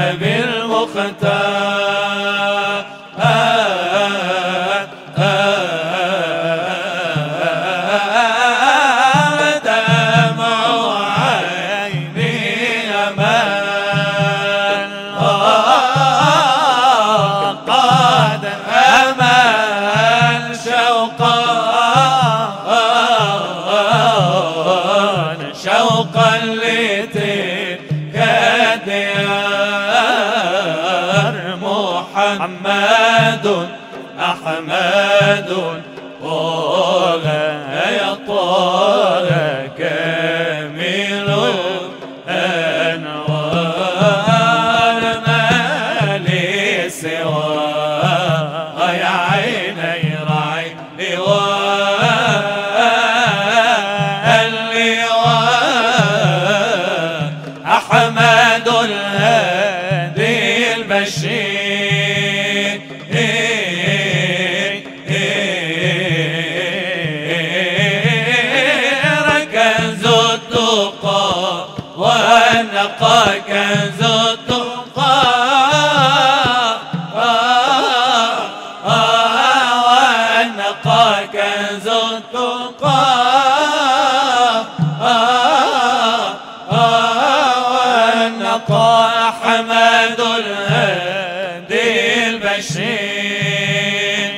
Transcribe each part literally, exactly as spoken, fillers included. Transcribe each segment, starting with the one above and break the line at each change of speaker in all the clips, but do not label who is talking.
بالمختار دمع عيني أمان قد أمان شوقا شوقا لتلك الديار محمد أحمد طه يا طه كامل الأنوار ما لي سواه يا عيني راعي اللواء أحمد الهادي البشير كنز التقى والنقى كنز التقى والنقى كنز التقى والنقى أحمد الهادي البشير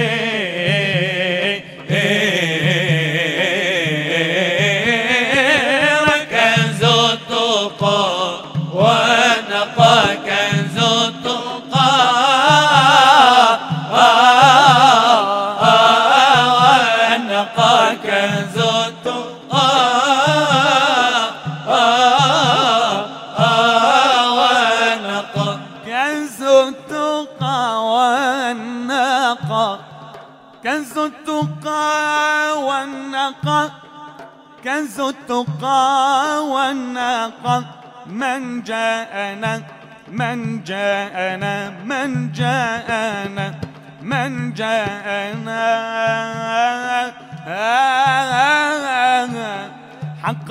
كنز التقى والنقى كنز التقى والنقى كنز التقى والنقى كنز التقى والنقى كنز التقى والنقى كنز التقى والنقى من جاءنا من جاءنا من جاءنا من جاءنا حق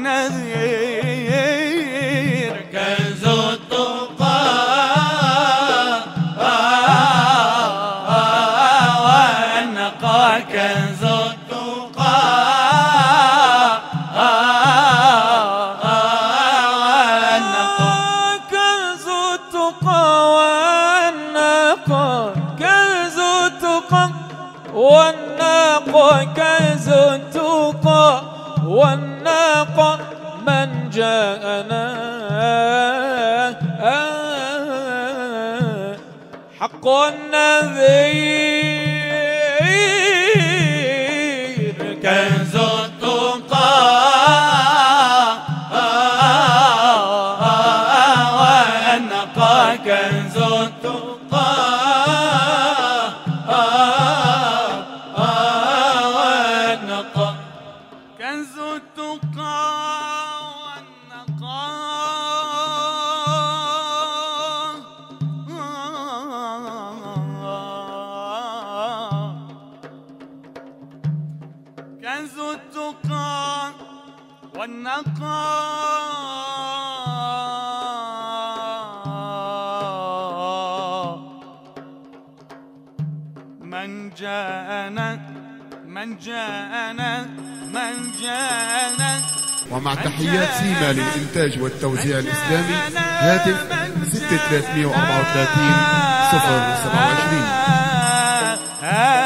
النذير كنز التقى والنقى كنز التقى والنقى كنز التقى والنقى كنز التقى والنقى كنز التقى والنقى من جاءنا حق النذير كنز التقى والنقى كنز التقى والنقى كنز التقى والنقى كنز التقى والنقى من جاءنا من جاءنا من جاءنا.
ومع تحيات سيما للإنتاج والتوزيع الإسلامي، هاتف ستة ثلاثمئة وأربعة وثلاثين صفر سبعة وعشرين.